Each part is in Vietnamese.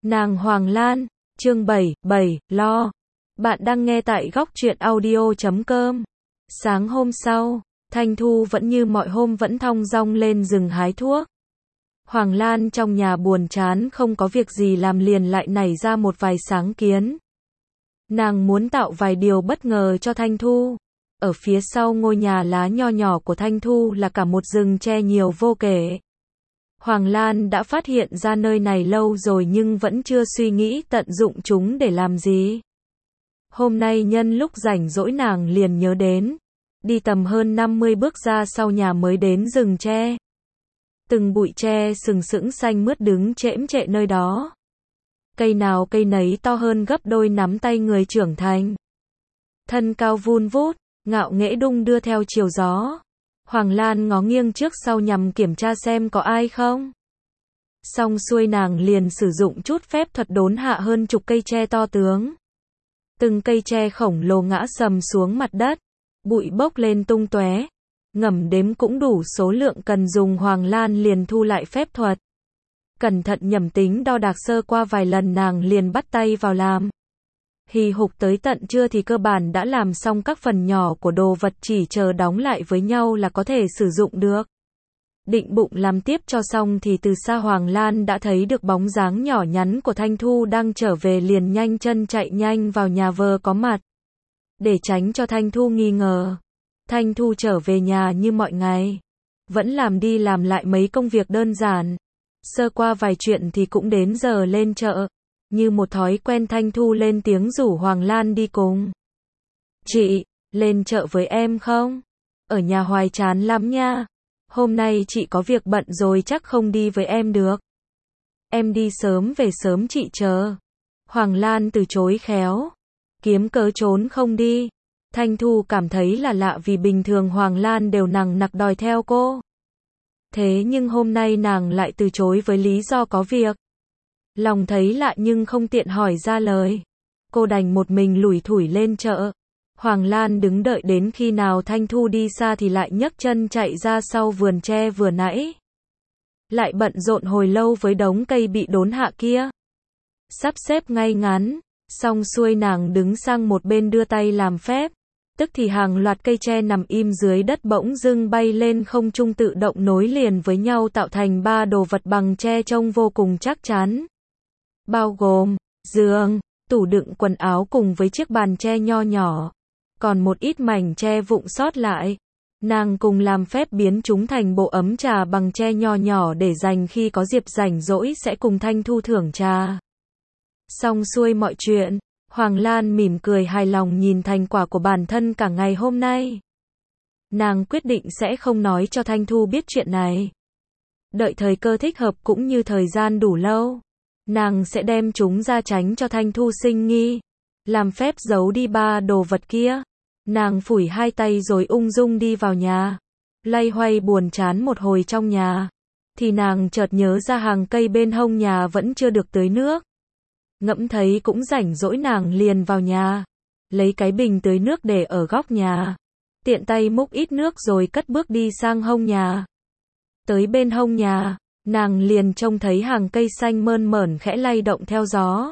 Nàng Hoàng Lan, chương 7, lo. Bạn đang nghe tại góc truyện audio.com. Sáng hôm sau, Thanh Thu vẫn như mọi hôm vẫn thong dong lên rừng hái thuốc. Hoàng Lan trong nhà buồn chán không có việc gì làm liền lại nảy ra một vài sáng kiến. Nàng muốn tạo vài điều bất ngờ cho Thanh Thu. Ở phía sau ngôi nhà lá nho nhỏ của Thanh Thu là cả một rừng tre nhiều vô kể. Hoàng Lan đã phát hiện ra nơi này lâu rồi nhưng vẫn chưa suy nghĩ tận dụng chúng để làm gì. Hôm nay nhân lúc rảnh rỗi nàng liền nhớ đến. Đi tầm hơn 50 bước ra sau nhà mới đến rừng tre. Từng bụi tre sừng sững xanh mướt đứng chễm chệ nơi đó. Cây nào cây nấy to hơn gấp đôi nắm tay người trưởng thành. Thân cao vun vút, ngạo nghễ đung đưa theo chiều gió. Hoàng Lan ngó nghiêng trước sau nhằm kiểm tra xem có ai không. Xong xuôi nàng liền sử dụng chút phép thuật đốn hạ hơn chục cây tre to tướng. Từng cây tre khổng lồ ngã sầm xuống mặt đất, bụi bốc lên tung tóe. Ngầm đếm cũng đủ số lượng cần dùng. Hoàng Lan liền thu lại phép thuật. Cẩn thận nhẩm tính đo đạc sơ qua vài lần nàng liền bắt tay vào làm. Hì hục tới tận trưa thì cơ bản đã làm xong các phần nhỏ của đồ vật, chỉ chờ đóng lại với nhau là có thể sử dụng được. Định bụng làm tiếp cho xong thì từ xa Hoàng Lan đã thấy được bóng dáng nhỏ nhắn của Thanh Thu đang trở về, liền nhanh chân chạy nhanh vào nhà vờ có mặt. Để tránh cho Thanh Thu nghi ngờ, Thanh Thu trở về nhà như mọi ngày. Vẫn làm đi làm lại mấy công việc đơn giản. Sơ qua vài chuyện thì cũng đến giờ lên chợ. Như một thói quen Thanh Thu lên tiếng rủ Hoàng Lan đi cùng. Chị, lên chợ với em không? Ở nhà hoài chán lắm nha. Hôm nay chị có việc bận rồi chắc không đi với em được. Em đi sớm về sớm chị chờ. Hoàng Lan từ chối khéo. Kiếm cớ trốn không đi. Thanh Thu cảm thấy là lạ vì bình thường Hoàng Lan đều nằng nặc đòi theo cô. Thế nhưng hôm nay nàng lại từ chối với lý do có việc. Lòng thấy lạ nhưng không tiện hỏi ra lời. Cô đành một mình lủi thủi lên chợ. Hoàng Lan đứng đợi đến khi nào Thanh Thu đi xa thì lại nhấc chân chạy ra sau vườn tre vừa nãy. Lại bận rộn hồi lâu với đống cây bị đốn hạ kia. Sắp xếp ngay ngắn, xong xuôi nàng đứng sang một bên đưa tay làm phép. Tức thì hàng loạt cây tre nằm im dưới đất bỗng dưng bay lên không trung tự động nối liền với nhau tạo thành ba đồ vật bằng tre trông vô cùng chắc chắn. Bao gồm giường, tủ đựng quần áo cùng với chiếc bàn tre nho nhỏ. Còn một ít mảnh tre vụn sót lại. Nàng cùng làm phép biến chúng thành bộ ấm trà bằng tre nho nhỏ để dành khi có dịp rảnh rỗi sẽ cùng Thanh Thu thưởng trà. Xong xuôi mọi chuyện, Hoàng Lan mỉm cười hài lòng nhìn thành quả của bản thân cả ngày hôm nay. Nàng quyết định sẽ không nói cho Thanh Thu biết chuyện này. Đợi thời cơ thích hợp cũng như thời gian đủ lâu, nàng sẽ đem chúng ra tránh cho Thanh Thu sinh nghi. Làm phép giấu đi ba đồ vật kia. Nàng phủi hai tay rồi ung dung đi vào nhà. Loay hoay buồn chán một hồi trong nhà. Thì nàng chợt nhớ ra hàng cây bên hông nhà vẫn chưa được tưới nước. Ngẫm thấy cũng rảnh rỗi nàng liền vào nhà. Lấy cái bình tưới nước để ở góc nhà. Tiện tay múc ít nước rồi cất bước đi sang hông nhà. Tới bên hông nhà, nàng liền trông thấy hàng cây xanh mơn mởn khẽ lay động theo gió.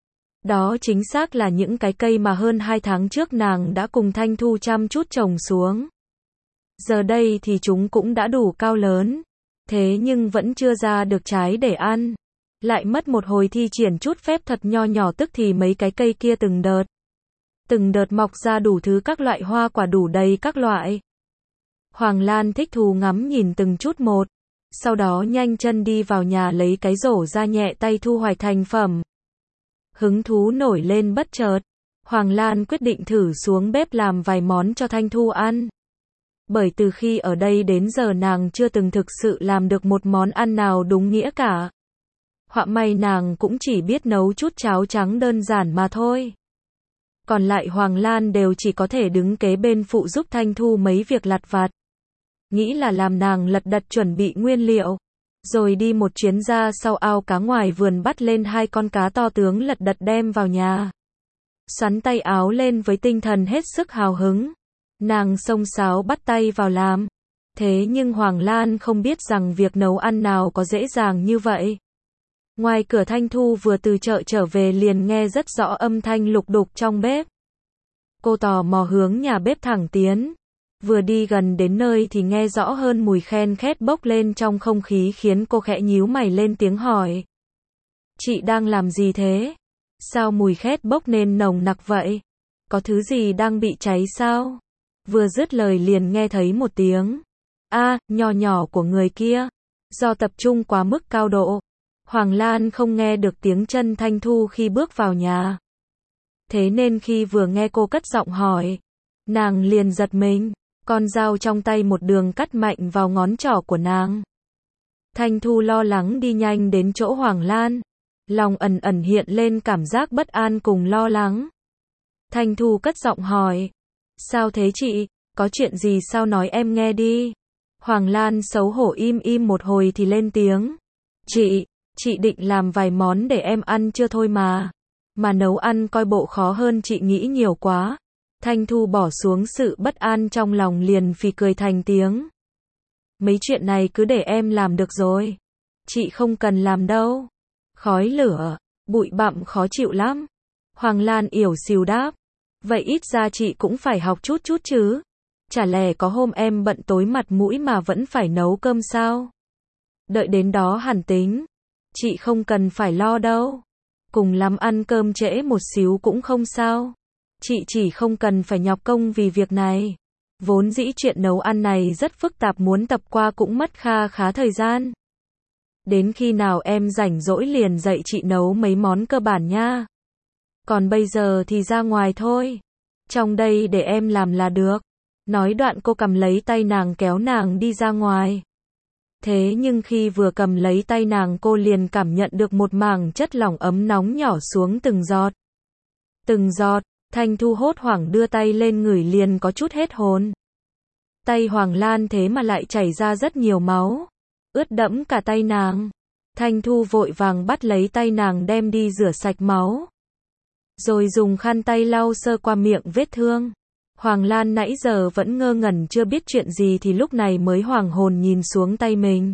Đó chính xác là những cái cây mà hơn 2 tháng trước nàng đã cùng Thanh Thu chăm chút trồng xuống. Giờ đây thì chúng cũng đã đủ cao lớn. Thế nhưng vẫn chưa ra được trái để ăn. Lại mất một hồi thi triển chút phép thuật nho nhỏ tức thì mấy cái cây kia từng đợt mọc ra đủ thứ các loại hoa quả đủ đầy các loại. Hoàng Lan thích thú ngắm nhìn từng chút một. Sau đó nhanh chân đi vào nhà lấy cái rổ ra nhẹ tay thu hoạch thành phẩm. Hứng thú nổi lên bất chợt, Hoàng Lan quyết định thử xuống bếp làm vài món cho Thanh Thu ăn. Bởi từ khi ở đây đến giờ nàng chưa từng thực sự làm được một món ăn nào đúng nghĩa cả. Họa may nàng cũng chỉ biết nấu chút cháo trắng đơn giản mà thôi. Còn lại Hoàng Lan đều chỉ có thể đứng kế bên phụ giúp Thanh Thu mấy việc lặt vặt. Nghĩ là làm nàng lật đật chuẩn bị nguyên liệu. Rồi đi một chuyến ra sau ao cá ngoài vườn bắt lên 2 con cá to tướng lật đật đem vào nhà. Xoắn tay áo lên với tinh thần hết sức hào hứng. Nàng xông xáo bắt tay vào làm. Thế nhưng Hoàng Lan không biết rằng việc nấu ăn nào có dễ dàng như vậy. Ngoài cửa Thanh Thu vừa từ chợ trở về liền nghe rất rõ âm thanh lục đục trong bếp. Cô tò mò hướng nhà bếp thẳng tiến. Vừa đi gần đến nơi thì nghe rõ hơn mùi khen khét bốc lên trong không khí khiến cô khẽ nhíu mày lên tiếng hỏi. Chị đang làm gì thế? Sao mùi khét bốc nên nồng nặc vậy? Có thứ gì đang bị cháy sao? Vừa dứt lời liền nghe thấy một tiếng nhỏ nhỏ của người kia. Do tập trung quá mức cao độ, Hoàng Lan không nghe được tiếng chân Thanh Thu khi bước vào nhà. Thế nên khi vừa nghe cô cất giọng hỏi, nàng liền giật mình, con dao trong tay một đường cắt mạnh vào ngón trỏ của nàng. Thanh Thu lo lắng đi nhanh đến chỗ Hoàng Lan, lòng ẩn ẩn hiện lên cảm giác bất an cùng lo lắng. Thanh Thu cất giọng hỏi, sao thế chị, có chuyện gì sao nói em nghe đi. Hoàng Lan xấu hổ im im một hồi thì lên tiếng, chị định làm vài món để em ăn chưa thôi mà nấu ăn coi bộ khó hơn chị nghĩ nhiều quá. Thanh Thu bỏ xuống sự bất an trong lòng liền phì cười thành tiếng. Mấy chuyện này cứ để em làm được rồi. Chị không cần làm đâu. Khói lửa, bụi bặm khó chịu lắm. Hoàng Lan yểu xìu đáp. Vậy ít ra chị cũng phải học chút chứ. Chả lẽ có hôm em bận tối mặt mũi mà vẫn phải nấu cơm sao? Đợi đến đó hẳn tính. Chị không cần phải lo đâu. Cùng lắm ăn cơm trễ một xíu cũng không sao. Chị chỉ không cần phải nhọc công vì việc này. Vốn dĩ chuyện nấu ăn này rất phức tạp, muốn tập qua cũng mất khá thời gian. Đến khi nào em rảnh rỗi liền dạy chị nấu mấy món cơ bản nha. Còn bây giờ thì ra ngoài thôi. Trong đây để em làm là được. Nói đoạn cô cầm lấy tay nàng kéo nàng đi ra ngoài. Thế nhưng khi vừa cầm lấy tay nàng cô liền cảm nhận được một mảng chất lỏng ấm nóng nhỏ xuống từng giọt. Từng giọt, Thanh Thu hốt hoảng đưa tay lên ngửi liền có chút hết hồn. Tay Hoàng Lan thế mà lại chảy ra rất nhiều máu, ướt đẫm cả tay nàng. Thanh Thu vội vàng bắt lấy tay nàng đem đi rửa sạch máu. Rồi dùng khăn tay lau sơ qua miệng vết thương. Hoàng Lan nãy giờ vẫn ngơ ngẩn chưa biết chuyện gì thì lúc này mới hoảng hồn nhìn xuống tay mình.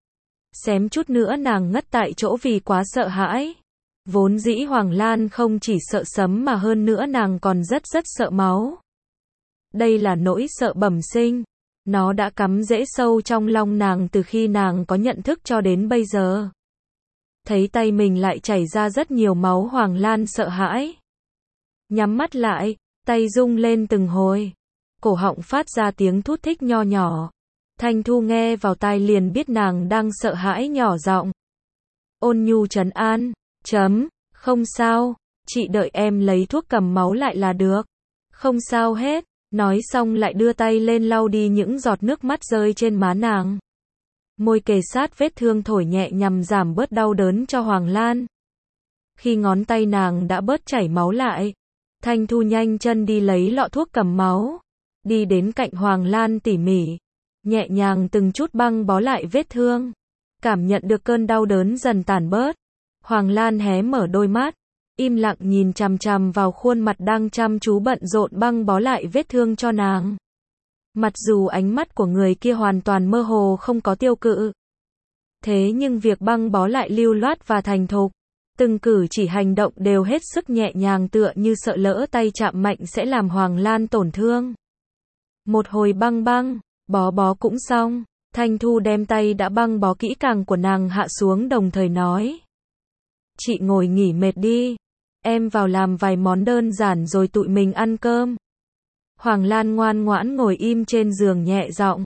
Xém chút nữa nàng ngất tại chỗ vì quá sợ hãi. Vốn dĩ Hoàng Lan không chỉ sợ sấm mà hơn nữa nàng còn rất sợ máu. Đây là nỗi sợ bẩm sinh. Nó đã cắm rễ sâu trong lòng nàng từ khi nàng có nhận thức cho đến bây giờ. Thấy tay mình lại chảy ra rất nhiều máu, Hoàng Lan sợ hãi. Nhắm mắt lại, tay rung lên từng hồi. Cổ họng phát ra tiếng thút thít nho nhỏ. Thanh Thu nghe vào tai liền biết nàng đang sợ hãi, nhỏ giọng. Ôn nhu trấn an. Không sao, chị đợi em lấy thuốc cầm máu lại là được. Không sao hết. Nói xong lại đưa tay lên lau đi những giọt nước mắt rơi trên má nàng. Môi kề sát vết thương thổi nhẹ nhằm giảm bớt đau đớn cho Hoàng Lan. Khi ngón tay nàng đã bớt chảy máu lại, Thanh Thu nhanh chân đi lấy lọ thuốc cầm máu. Đi đến cạnh Hoàng Lan tỉ mỉ, nhẹ nhàng từng chút băng bó lại vết thương. Cảm nhận được cơn đau đớn dần tản bớt. Hoàng Lan hé mở đôi mắt, im lặng nhìn chằm chằm vào khuôn mặt đang chăm chú bận rộn băng bó lại vết thương cho nàng. Mặc dù ánh mắt của người kia hoàn toàn mơ hồ không có tiêu cự. Thế nhưng việc băng bó lại lưu loát và thành thục. Từng cử chỉ hành động đều hết sức nhẹ nhàng tựa như sợ lỡ tay chạm mạnh sẽ làm Hoàng Lan tổn thương. Một hồi băng, bó cũng xong. Thanh Thu đem tay đã băng bó kỹ càng của nàng hạ xuống đồng thời nói. Chị ngồi nghỉ mệt đi. Em vào làm vài món đơn giản rồi tụi mình ăn cơm. Hoàng Lan ngoan ngoãn ngồi im trên giường nhẹ giọng.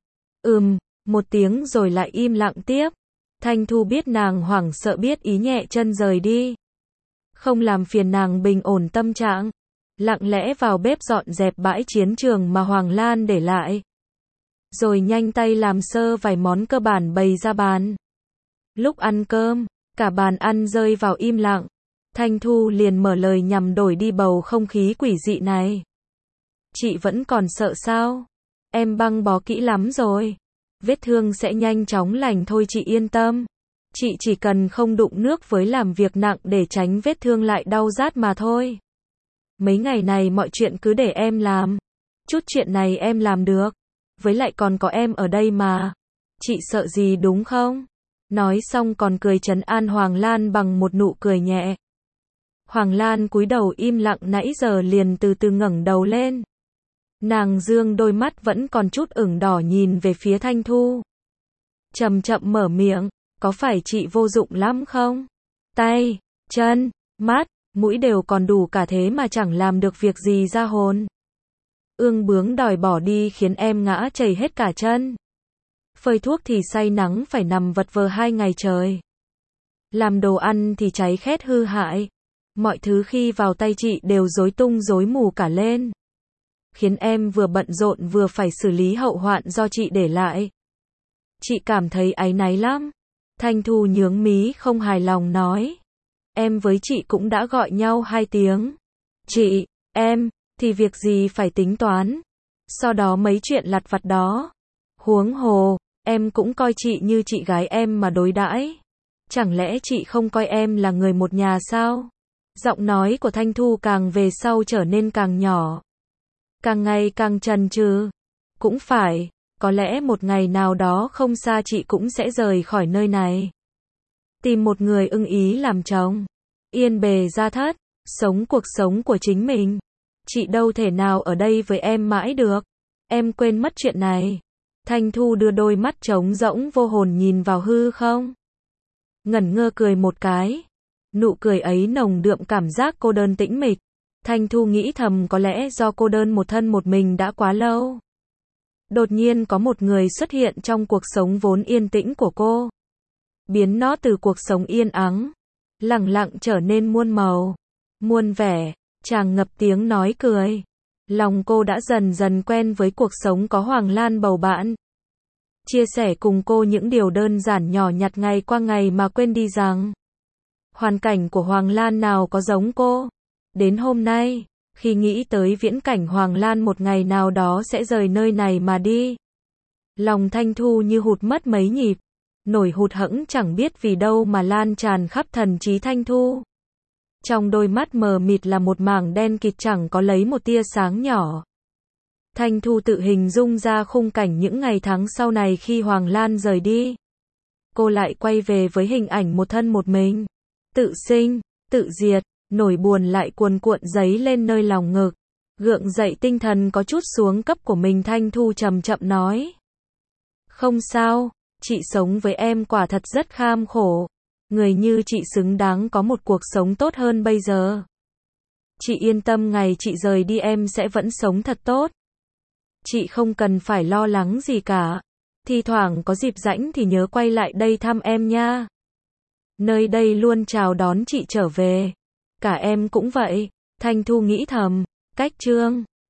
Một tiếng rồi lại im lặng tiếp. Thanh Thu biết nàng hoảng sợ biết ý nhẹ chân rời đi. Không làm phiền nàng bình ổn tâm trạng. Lặng lẽ vào bếp dọn dẹp bãi chiến trường mà Hoàng Lan để lại. Rồi nhanh tay làm sơ vài món cơ bản bày ra bàn. Lúc ăn cơm, cả bàn ăn rơi vào im lặng. Thanh Thu liền mở lời nhằm đổi đi bầu không khí quỷ dị này. Chị vẫn còn sợ sao? Em băng bó kỹ lắm rồi. Vết thương sẽ nhanh chóng lành thôi, chị yên tâm. Chị chỉ cần không đụng nước với làm việc nặng để tránh vết thương lại đau rát mà thôi. Mấy ngày này mọi chuyện cứ để em làm. Chút chuyện này em làm được. Với lại còn có em ở đây mà. Chị sợ gì đúng không? Nói xong còn cười trấn an Hoàng Lan bằng một nụ cười nhẹ. Hoàng Lan cúi đầu im lặng nãy giờ liền từ từ ngẩng đầu lên. Nàng dương đôi mắt vẫn còn chút ửng đỏ nhìn về phía Thanh Thu. Chậm chậm mở miệng, có phải chị vô dụng lắm không? Tay, chân, mắt, mũi đều còn đủ cả thế mà chẳng làm được việc gì ra hồn. Ương bướng đòi bỏ đi khiến em ngã chảy hết cả chân. Phơi thuốc thì say nắng phải nằm vật vờ 2 ngày trời. Làm đồ ăn thì cháy khét hư hại. Mọi thứ khi vào tay chị đều rối tung rối mù cả lên. Khiến em vừa bận rộn vừa phải xử lý hậu hoạn do chị để lại. Chị cảm thấy áy náy lắm. Thanh Thu nhướng mí không hài lòng nói. Em với chị cũng đã gọi nhau 2 tiếng. Chị, em, thì việc gì phải tính toán. Sau đó mấy chuyện lặt vặt đó. Huống hồ, em cũng coi chị như chị gái em mà đối đãi. Chẳng lẽ chị không coi em là người một nhà sao? Giọng nói của Thanh Thu càng về sau trở nên càng nhỏ. Càng ngày càng chần chừ. Cũng phải, có lẽ một ngày nào đó không xa chị cũng sẽ rời khỏi nơi này. Tìm một người ưng ý làm chồng. Yên bề gia thất, sống cuộc sống của chính mình. Chị đâu thể nào ở đây với em mãi được. Em quên mất chuyện này. Thanh Thu đưa đôi mắt trống rỗng vô hồn nhìn vào hư không. Ngẩn ngơ cười một cái. Nụ cười ấy nồng đượm cảm giác cô đơn tĩnh mịch. Thanh Thu nghĩ thầm có lẽ do cô đơn một thân một mình đã quá lâu. Đột nhiên có một người xuất hiện trong cuộc sống vốn yên tĩnh của cô. Biến nó từ cuộc sống yên ắng, lặng lặng trở nên muôn màu, muôn vẻ, tràn ngập tiếng nói cười. Lòng cô đã dần dần quen với cuộc sống có Hoàng Lan bầu bạn. Chia sẻ cùng cô những điều đơn giản nhỏ nhặt ngày qua ngày mà quên đi rằng hoàn cảnh của Hoàng Lan nào có giống cô. Đến hôm nay, khi nghĩ tới viễn cảnh Hoàng Lan một ngày nào đó sẽ rời nơi này mà đi, lòng Thanh Thu như hụt mất mấy nhịp. Nỗi hụt hẫng chẳng biết vì đâu mà lan tràn khắp thần trí Thanh Thu. Trong đôi mắt mờ mịt là một mảng đen kịt chẳng có lấy một tia sáng nhỏ. Thanh Thu tự hình dung ra khung cảnh những ngày tháng sau này khi Hoàng Lan rời đi. Cô lại quay về với hình ảnh một thân một mình. Tự sinh, tự diệt, nỗi buồn lại cuồn cuộn dấy lên nơi lòng ngực. Gượng dậy tinh thần có chút xuống cấp của mình, Thanh Thu chậm chậm nói. Không sao, chị sống với em quả thật rất kham khổ. Người như chị xứng đáng có một cuộc sống tốt hơn bây giờ. Chị yên tâm, ngày chị rời đi em sẽ vẫn sống thật tốt. Chị không cần phải lo lắng gì cả. Thi thoảng có dịp rảnh thì nhớ quay lại đây thăm em nha. Nơi đây luôn chào đón chị trở về. Cả em cũng vậy. Thanh Thu nghĩ thầm. Cách chương